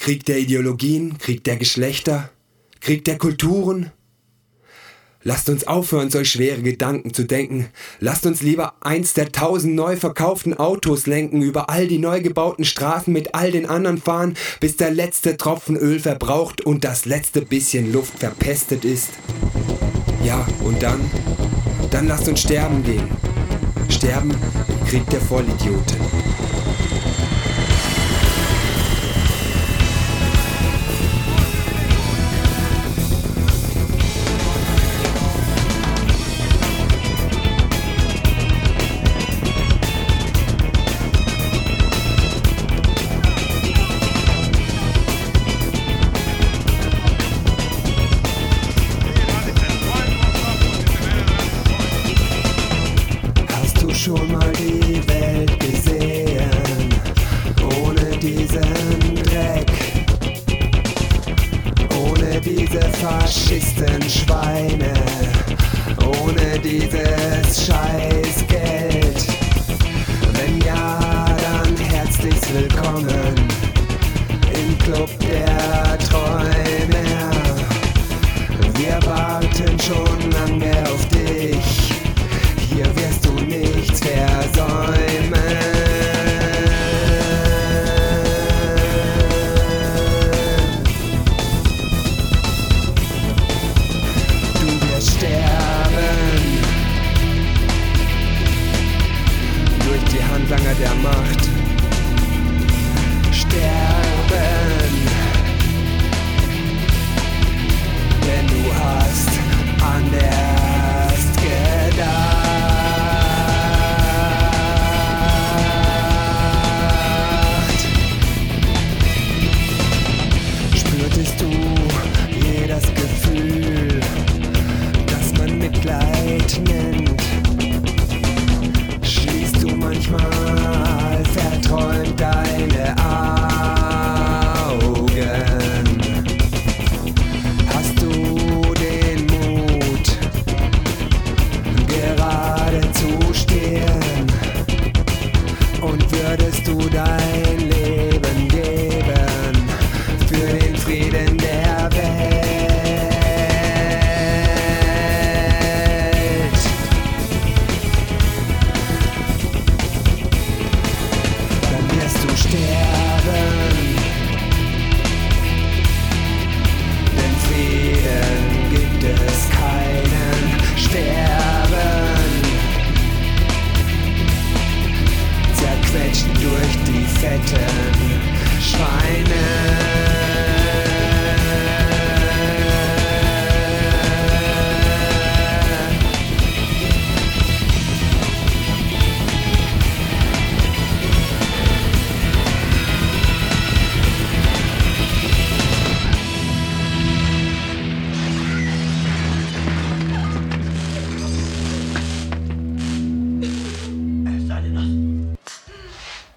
Krieg der Ideologien, Krieg der Geschlechter, Krieg der Kulturen. Lasst uns aufhören, solch schwere Gedanken zu denken. Lasst uns lieber eins der 1000 neu verkauften Autos lenken, über all die neu gebauten Straßen mit all den anderen fahren, bis der letzte Tropfen Öl verbraucht und das letzte bisschen Luft verpestet ist. Ja, und dann lasst uns sterben gehen. Sterben im Krieg der Vollidioten. Schon mal die Welt gesehen, ohne diesen Dreck, ohne diese Faschistenschweine, ohne dieses Scheißgeld? Wenn ja, dann herzlich willkommen.